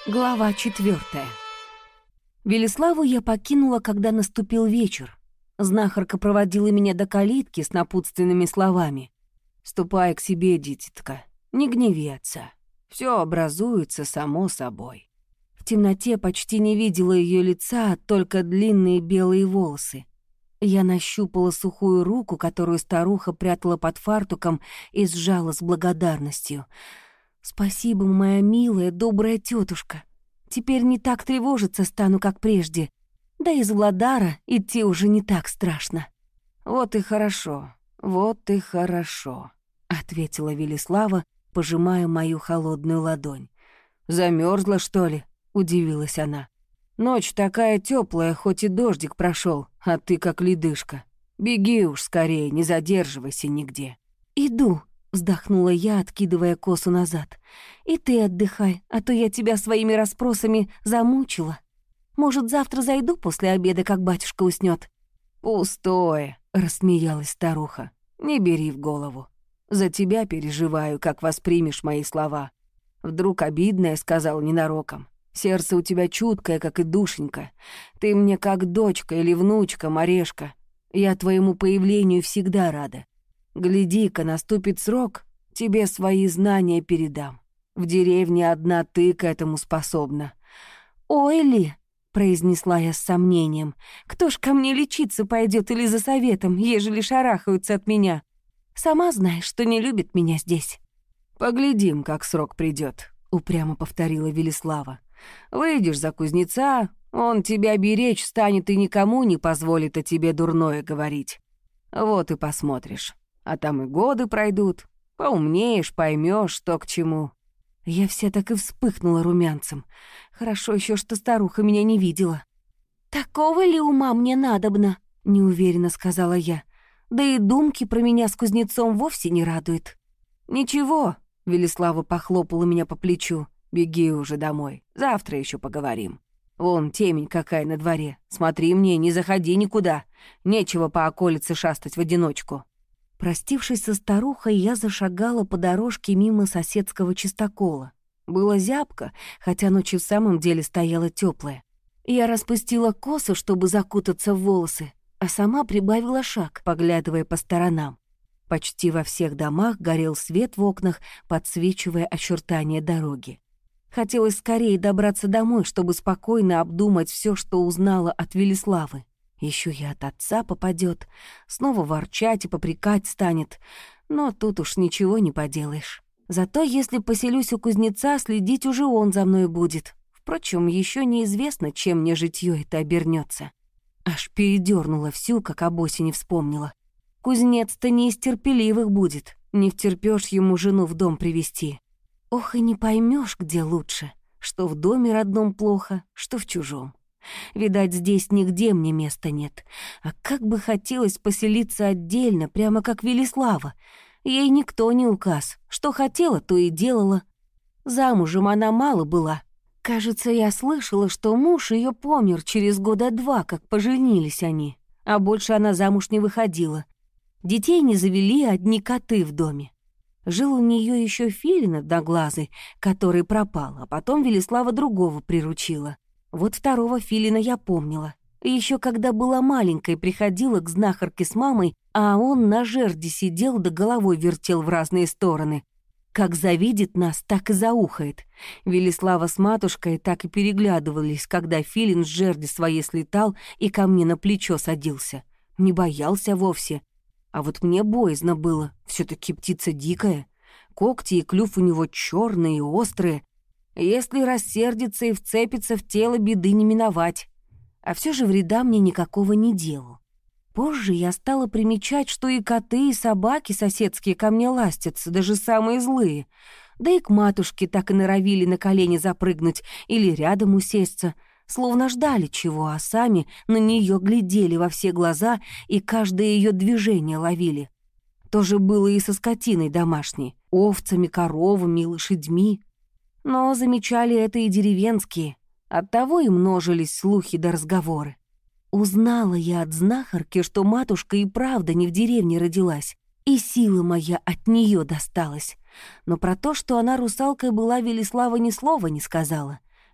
Глава 4. Велиславу я покинула, когда наступил вечер. Знахарка проводила меня до калитки с напутственными словами. «Ступай к себе, дитятка, не гневи отца. Всё образуется само собой». В темноте почти не видела её лица, только длинные белые волосы. Я нащупала сухую руку, которую старуха прятала под фартуком, и сжала с благодарностью. «Спасибо, моя милая, добрая тетушка. Теперь не так тревожиться стану, как прежде. Да из Владара идти уже не так страшно». «Вот и хорошо, вот и хорошо», — ответила Велислава, пожимая мою холодную ладонь. «Замерзла, что ли?» — удивилась она. «Ночь такая теплая, хоть и дождик прошел, а ты как ледышка. Беги уж скорее, не задерживайся нигде». «Иду», — вздохнула я, откидывая косу назад. «И ты отдыхай, а то я тебя своими расспросами замучила. Может, завтра зайду после обеда, как батюшка уснёт?» «Пустое», — рассмеялась старуха. «Не бери в голову. За тебя переживаю, как воспримешь мои слова. Вдруг обидное сказал ненароком. Сердце у тебя чуткое, как и душенька. Ты мне как дочка или внучка, Марешка. Я твоему появлению всегда рада. Гляди-ка, наступит срок, тебе свои знания передам. В деревне одна ты к этому способна». «Ой ли», — произнесла я с сомнением, «кто ж ко мне лечиться пойдет или за советом, ежели шарахаются от меня? Сама знаешь, что не любит меня здесь». «Поглядим, как срок придет», — упрямо повторила Велислава. «Выйдешь за кузнеца, он тебя беречь станет и никому не позволит о тебе дурное говорить. Вот и посмотришь. А там и годы пройдут, поумнеешь, поймешь, что к чему». Я вся так и вспыхнула румянцем. Хорошо еще, что старуха меня не видела. «Такого ли ума мне надобно?» — неуверенно сказала я. «Да и думки про меня с кузнецом вовсе не радует». «Ничего», — Велислава похлопала меня по плечу. «Беги уже домой, завтра еще поговорим. Вон темень какая на дворе. Смотри мне, не заходи никуда. Нечего по околице шастать в одиночку». Простившись со старухой, я зашагала по дорожке мимо соседского чистокола. Было зябко, хотя ночь и в самом деле стояла теплая. Я распустила косу, чтобы закутаться в волосы, а сама прибавила шаг, поглядывая по сторонам. Почти во всех домах горел свет в окнах, подсвечивая очертания дороги. Хотелось скорее добраться домой, чтобы спокойно обдумать все, что узнала от Велиславы. Еще и от отца попадет, снова ворчать и попрекать станет. Но тут уж ничего не поделаешь. Зато если поселюсь у кузнеца, следить уже он за мной будет. Впрочем, еще неизвестно, чем мне житье это обернется. Аж передернула всю, как об осени вспомнила. Кузнец-то не из терпеливых будет, не втерпёшь ему жену в дом привести. Ох, и не поймешь, где лучше, что в доме родном плохо, что в чужом. Видать, здесь нигде мне места нет. А как бы хотелось поселиться отдельно, прямо как Велислава. Ей никто не указ. Что хотела, то и делала. Замужем она мало была. Кажется, я слышала, что муж ее помер через 2 года, как поженились они. А больше она замуж не выходила. Детей не завели, одни коты в доме. Жил у нее еще филин одноглазый, который пропал, а потом Велислава другого приручила. Вот второго филина я помнила. Еще когда была маленькой, приходила к знахарке с мамой, а он на жерди сидел да головой вертел в разные стороны. Как завидит нас, так и заухает. Велислава с матушкой так и переглядывались, когда филин с жерди своей слетал и ко мне на плечо садился. Не боялся вовсе. А вот мне боязно было, все-таки птица дикая. Когти и клюв у него черные и острые. Если рассердится и вцепится в тело, беды не миновать. А все же вреда мне никакого не делал. Позже я стала примечать, что и коты, и собаки соседские ко мне ластятся, даже самые злые. Да и к матушке так и норовили на колени запрыгнуть или рядом усесться, словно ждали чего, а сами на нее глядели во все глаза и каждое ее движение ловили. То же было и со скотиной домашней, овцами, коровами и лошадьми. Но замечали это и деревенские, оттого и множились слухи да разговоры. Узнала я от знахарки, что матушка и правда не в деревне родилась, и сила моя от нее досталась. Но про то, что она русалкой была, Велислава ни слова не сказала.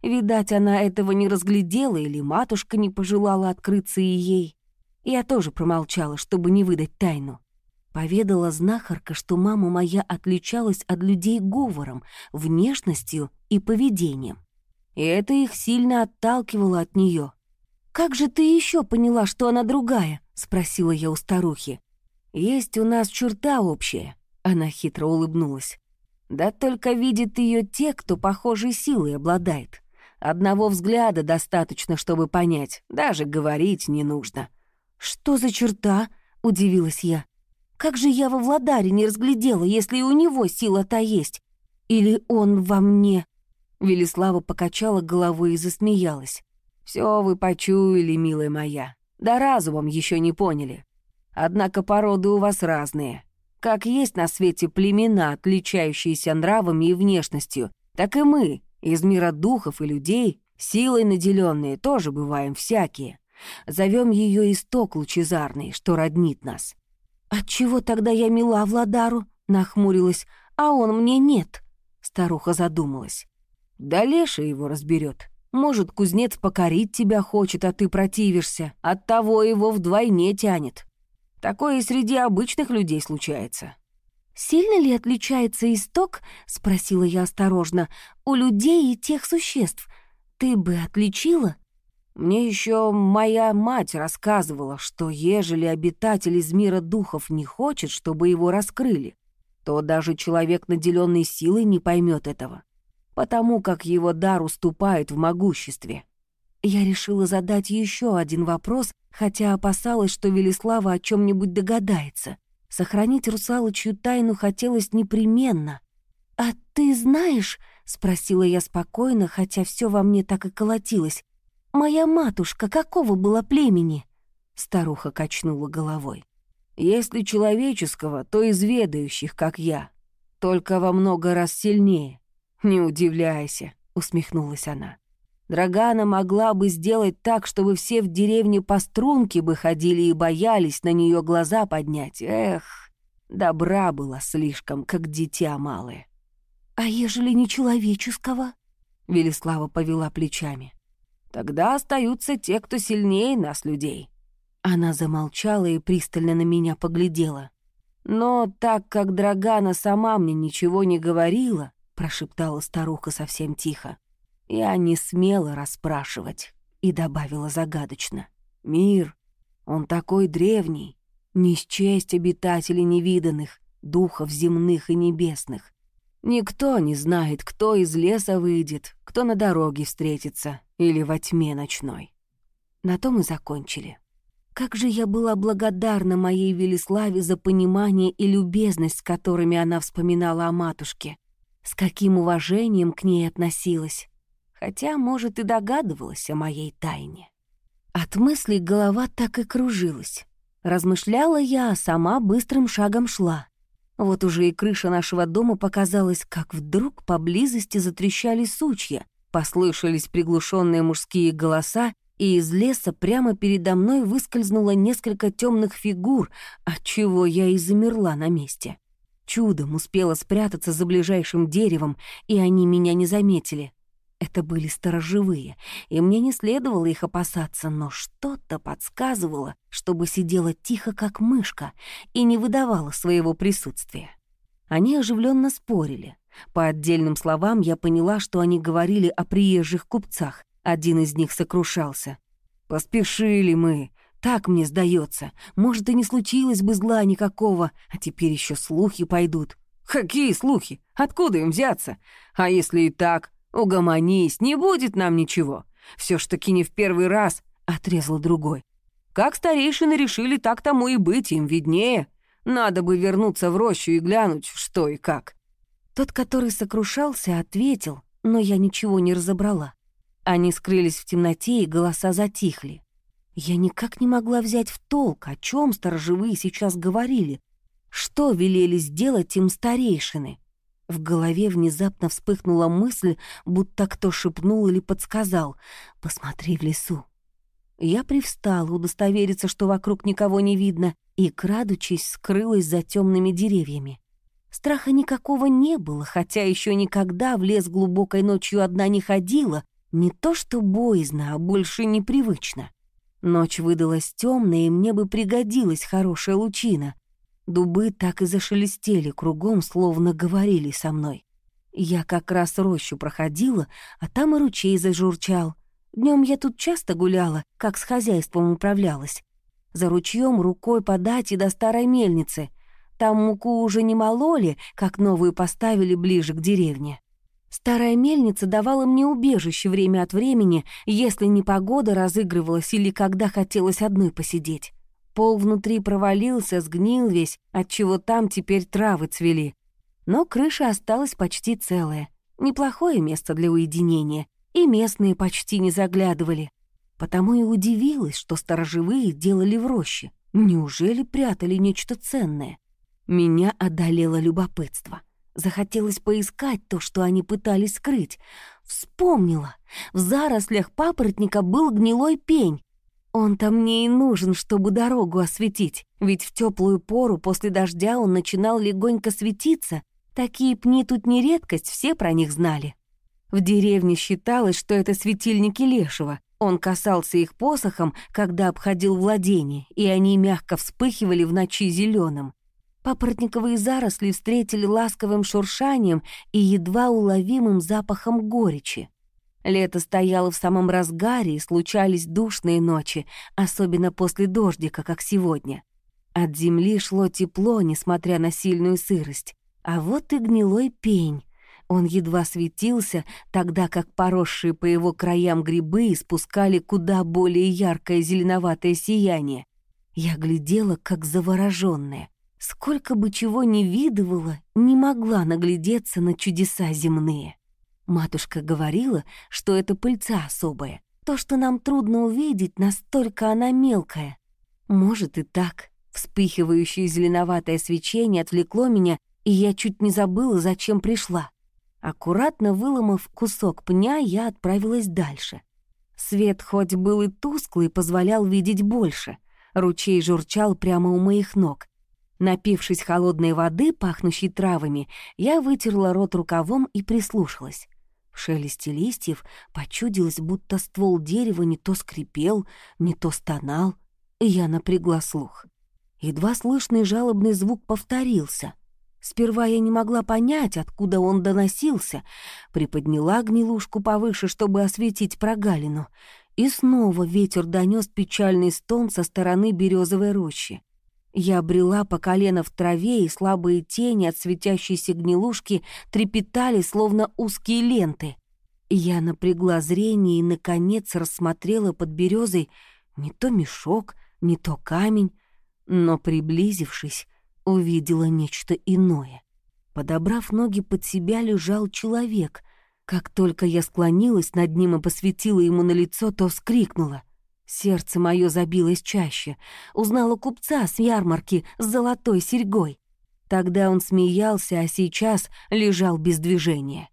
Видать, она этого не разглядела или матушка не пожелала открыться и ей. Я тоже промолчала, чтобы не выдать тайну. Поведала знахарка, что мама моя отличалась от людей говором, внешностью и поведением. И это их сильно отталкивало от нее. «Как же ты еще поняла, что она другая?» — спросила я у старухи. «Есть у нас черта общая», — она хитро улыбнулась. «Да только видит ее те, кто похожей силой обладает. Одного взгляда достаточно, чтобы понять, даже говорить не нужно». «Что за черта?» — удивилась я. «Как же я во Владаре не разглядела, если и у него сила та есть? Или он во мне?» Велислава покачала головой и засмеялась. «Все вы почуяли, милая моя, да разумом еще не поняли. Однако породы у вас разные. Как есть на свете племена, отличающиеся нравами и внешностью, так и мы, из мира духов и людей, силой наделенные, тоже бываем всякие. Зовем ее исток лучезарный, что роднит нас». «Отчего тогда я мила Владару?» — нахмурилась. «А он мне нет?» — старуха задумалась. «Да Леша его разберет. Может, кузнец покорить тебя хочет, а ты противишься. Оттого его вдвойне тянет. Такое и среди обычных людей случается». «Сильно ли отличается исток, — спросила я осторожно, — у людей и тех существ? Ты бы отличила?» Мне еще моя мать рассказывала, что ежели обитатель из мира духов не хочет, чтобы его раскрыли, то даже человек, наделенный силой, не поймет этого, потому как его дар уступает в могуществе. Я решила задать еще один вопрос, хотя опасалась, что Велислава о чем-нибудь догадается. Сохранить русалочью тайну хотелось непременно. «А ты знаешь, — спросила я спокойно, хотя все во мне так и колотилось, — моя матушка какого была племени?» Старуха качнула головой. «Если человеческого, то из ведающих, как я, только во много раз сильнее. Не удивляйся», — усмехнулась она. «Драгана могла бы сделать так, чтобы все в деревне по струнке бы ходили и боялись на нее глаза поднять. Эх, добра была слишком, как дитя малое». «А ежели не человеческого?» Велислава повела плечами. «Тогда остаются те, кто сильнее нас, людей». Она замолчала и пристально на меня поглядела. «Но так как Драгана сама мне ничего не говорила, — прошептала старуха совсем тихо, — я не смела расспрашивать», и добавила загадочно. «Мир, он такой древний, не счесть обитателей невиданных, духов земных и небесных. Никто не знает, кто из леса выйдет, кто на дороге встретится или во тьме ночной». На том и закончили. Как же я была благодарна моей Велиславе за понимание и любезность, с которыми она вспоминала о матушке. С каким уважением к ней относилась. Хотя, может, и догадывалась о моей тайне. От мыслей голова так и кружилась. Размышляла я, а сама быстрым шагом шла. Вот уже и крыша нашего дома показалась, как вдруг поблизости затрещали сучья, послышались приглушенные мужские голоса, и из леса прямо передо мной выскользнуло несколько темных фигур, отчего я и замерла на месте. Чудом успела спрятаться за ближайшим деревом, и они меня не заметили. Это были сторожевые, и мне не следовало их опасаться, но что-то подсказывало, чтобы сидела тихо, как мышка, и не выдавала своего присутствия. Они оживленно спорили. По отдельным словам я поняла, что они говорили о приезжих купцах. Один из них сокрушался. «Поспешили мы, так мне сдается. Может, и не случилось бы зла никакого, а теперь еще слухи пойдут». «Какие слухи? Откуда им взяться? А если и так, угомонись, не будет нам ничего. Все ж таки не в первый раз», — отрезал другой. «Как старейшины решили, так тому и быть, им виднее. Надо бы вернуться в рощу и глянуть, что и как». Тот, который сокрушался, ответил, но я ничего не разобрала. Они скрылись в темноте, и голоса затихли. Я никак не могла взять в толк, о чем сторожевые сейчас говорили. Что велели сделать им старейшины? В голове внезапно вспыхнула мысль, будто кто шепнул или подсказал: «Посмотри в лесу». Я привстала, удостовериться, что вокруг никого не видно, и, крадучись, скрылась за темными деревьями. Страха никакого не было, хотя еще никогда в лес глубокой ночью одна не ходила, Не то что боязно, а больше непривычно. Ночь выдалась темная, и мне бы пригодилась хорошая лучина. Дубы так и зашелестели кругом, словно говорили со мной. Я как раз рощу проходила, а там и ручей зажурчал. Днем я тут часто гуляла, как с хозяйством управлялась. За ручьем рукой подать и до старой мельницы. Там муку уже не мололи, как новую поставили ближе к деревне. Старая мельница давала мне убежище время от времени, если непогода разыгрывалась или когда хотелось одной посидеть. Пол внутри провалился, сгнил весь, отчего там теперь травы цвели. Но крыша осталась почти целая. Неплохое место для уединения, и местные почти не заглядывали. Потому и удивилась, что сторожевые делали в роще. Неужели прятали нечто ценное? Меня одолело любопытство. Захотелось поискать то, что они пытались скрыть. Вспомнила. В зарослях папоротника был гнилой пень. Он-то мне и нужен, чтобы дорогу осветить, ведь в теплую пору после дождя он начинал легонько светиться. Такие пни тут не редкость, все про них знали. В деревне считалось, что это светильники лешего. Он касался их посохом, когда обходил владение, и они мягко вспыхивали в ночи зеленым. Папоротниковые заросли встретили ласковым шуршанием и едва уловимым запахом горечи. Лето стояло в самом разгаре, и случались душные ночи, особенно после дождика, как сегодня. От земли шло тепло, несмотря на сильную сырость. А вот и гнилой пень. Он едва светился, тогда как поросшие по его краям грибы испускали куда более яркое зеленоватое сияние. Я глядела, как заворожённая. Сколько бы чего ни видывала, не могла наглядеться на чудеса земные. Матушка говорила, что это пыльца особая. То, что нам трудно увидеть, настолько она мелкая. Может и так. Вспыхивающее зеленоватое свечение отвлекло меня, и я чуть не забыла, зачем пришла. Аккуратно выломав кусок пня, я отправилась дальше. Свет хоть был и тусклый, позволял видеть больше. Ручей журчал прямо у моих ног. Напившись холодной воды, пахнущей травами, я вытерла рот рукавом и прислушалась. В шелесте листьев почудилось, будто ствол дерева не то скрипел, не то стонал, и я напрягла слух. Едва слышный жалобный звук повторился. Сперва я не могла понять, откуда он доносился, приподняла гнилушку повыше, чтобы осветить прогалину, и снова ветер донес печальный стон со стороны березовой рощи. Я брела по колено в траве, и слабые тени от светящейся гнилушки трепетали, словно узкие ленты. Я напрягла зрение и, наконец, рассмотрела под березой не то мешок, не то камень, но, приблизившись, увидела нечто иное. Подобрав ноги под себя, лежал человек. Как только я склонилась над ним и посветила ему на лицо, то вскрикнула. Сердце мое забилось чаще. Узнала купца с ярмарки с золотой серьгой. Тогда он смеялся, а сейчас лежал без движения.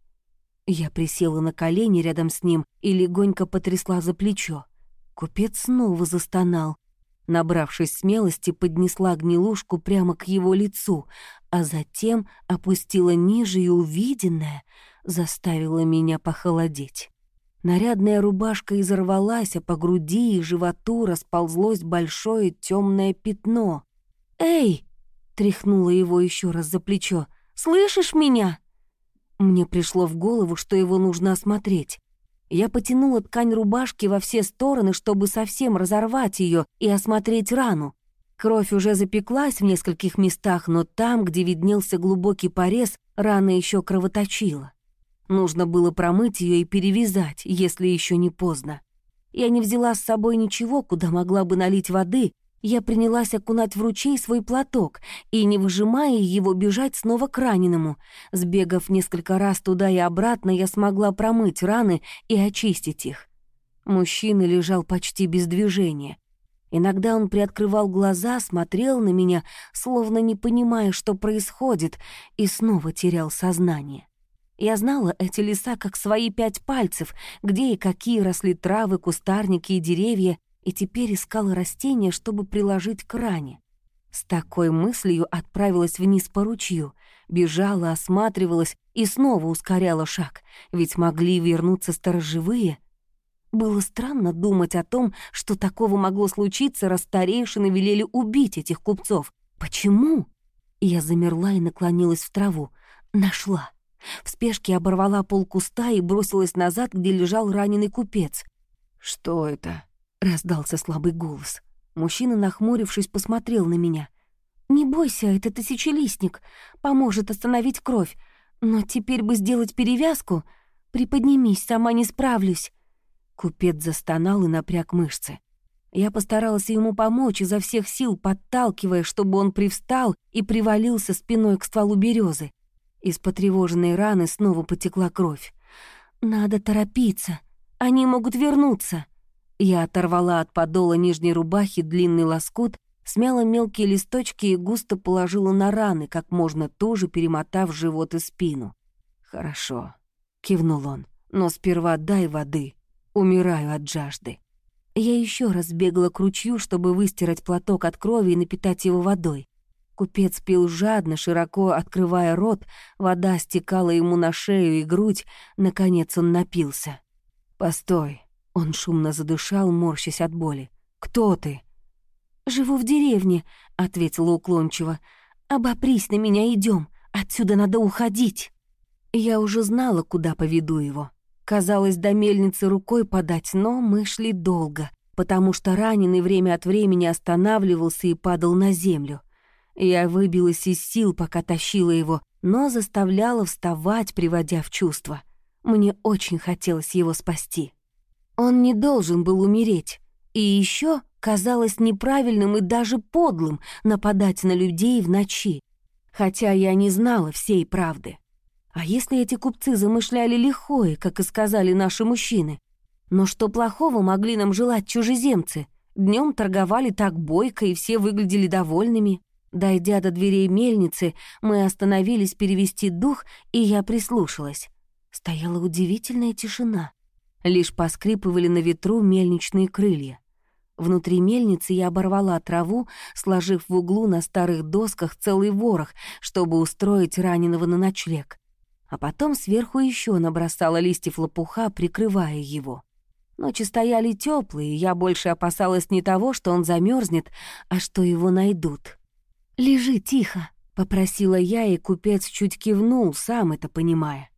Я присела на колени рядом с ним и легонько потрясла за плечо. Купец снова застонал. Набравшись смелости, поднесла гнилушку прямо к его лицу, а затем опустила ниже, и увиденное заставило меня похолодеть. Нарядная рубашка изорвалась, а по груди и животу расползлось большое темное пятно. «Эй!» — тряхнула его еще раз за плечо. «Слышишь меня?» Мне пришло в голову, что его нужно осмотреть. Я потянула ткань рубашки во все стороны, чтобы совсем разорвать ее и осмотреть рану. Кровь уже запеклась в нескольких местах, но там, где виднелся глубокий порез, рана еще кровоточила. Нужно было промыть ее и перевязать, если еще не поздно. Я не взяла с собой ничего, куда могла бы налить воды. Я принялась окунать в ручей свой платок и, не выжимая его, бежать снова к раненому. Сбегав несколько раз туда и обратно, я смогла промыть раны и очистить их. Мужчина лежал почти без движения. Иногда он приоткрывал глаза, смотрел на меня, словно не понимая, что происходит, и снова терял сознание. Я знала эти леса как свои 5 пальцев, где и какие росли травы, кустарники и деревья, и теперь искала растения, чтобы приложить к ране. С такой мыслью отправилась вниз по ручью, бежала, осматривалась и снова ускоряла шаг, ведь могли вернуться сторожевые, Было странно думать о том, что такого могло случиться, раз старейшины велели убить этих купцов. Почему? Я замерла и наклонилась в траву. Нашла. В спешке оборвала полкуста и бросилась назад, где лежал раненый купец. «Что это?» — раздался слабый голос. Мужчина, нахмурившись, посмотрел на меня. «Не бойся, это тысячелистник. Поможет остановить кровь. Но теперь бы сделать перевязку. Приподнимись, сама не справлюсь». Купец застонал и напряг мышцы. Я постаралась ему помочь, изо всех сил подталкивая, чтобы он привстал и привалился спиной к стволу березы. Из потревоженной раны снова потекла кровь. «Надо торопиться. Они могут вернуться». Я оторвала от подола нижней рубахи длинный лоскут, смяла мелкие листочки и густо положила на раны, как можно тоже перемотав живот и спину. «Хорошо», — кивнул он, — «но сперва дай воды. Умираю от жажды». Я еще раз бегала к ручью, чтобы выстирать платок от крови и напитать его водой. Купец пил жадно, широко открывая рот, вода стекала ему на шею и грудь, наконец он напился. «Постой», — он шумно задышал, морщась от боли. «Кто ты?» «Живу в деревне», — ответила уклончиво. «Обопрись на меня, идем. Отсюда надо уходить». Я уже знала, куда поведу его. Казалось, до мельницы рукой подать, но мы шли долго, потому что раненый время от времени останавливался и падал на землю. Я выбилась из сил, пока тащила его, но заставляла вставать, приводя в чувство. Мне очень хотелось его спасти. Он не должен был умереть. И еще казалось неправильным и даже подлым нападать на людей в ночи. Хотя я не знала всей правды. А если эти купцы замышляли лихое, как и сказали наши мужчины? Но что плохого могли нам желать чужеземцы? Днем торговали так бойко, и все выглядели довольными. Дойдя до дверей мельницы, мы остановились перевести дух, и я прислушалась. Стояла удивительная тишина. Лишь поскрипывали на ветру мельничные крылья. Внутри мельницы я оборвала траву, сложив в углу на старых досках целый ворох, чтобы устроить раненого на ночлег. А потом сверху еще набросала листьев лопуха, прикрывая его. Ночи стояли теплые, и я больше опасалась не того, что он замерзнет, а что его найдут. «Лежи тихо», — попросила я, и купец чуть кивнул, сам это понимая.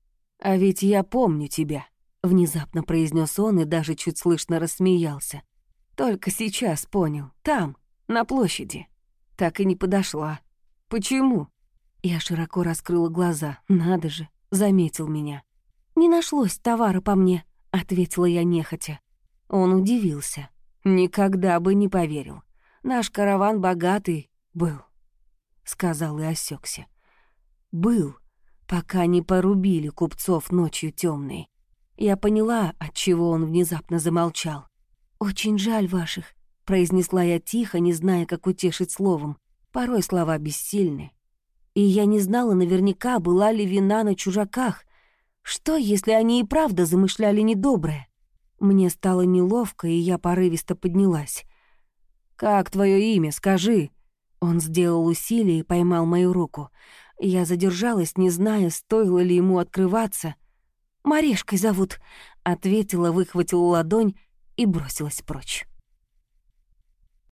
«А ведь я помню тебя», — внезапно произнес он и даже чуть слышно рассмеялся. «Только сейчас понял. Там, на площади. Так и не подошла. Почему?» Я широко раскрыла глаза. Надо же, заметил меня. «Не нашлось товара по мне», — ответила я нехотя. Он удивился. «Никогда бы не поверил. Наш караван богатый был», — сказал и осекся. «Был, пока не порубили купцов ночью темной». Я поняла, отчего он внезапно замолчал. «Очень жаль ваших», — произнесла я тихо, не зная, как утешить словом. Порой слова бессильны. И я не знала наверняка, была ли вина на чужаках. Что, если они и правда замышляли недоброе? Мне стало неловко, и я порывисто поднялась. «Как твое имя, скажи?» Он сделал усилие и поймал мою руку. Я задержалась, не зная, стоило ли ему открываться. «Марешкой зовут», — ответила, выхватила ладонь и бросилась прочь.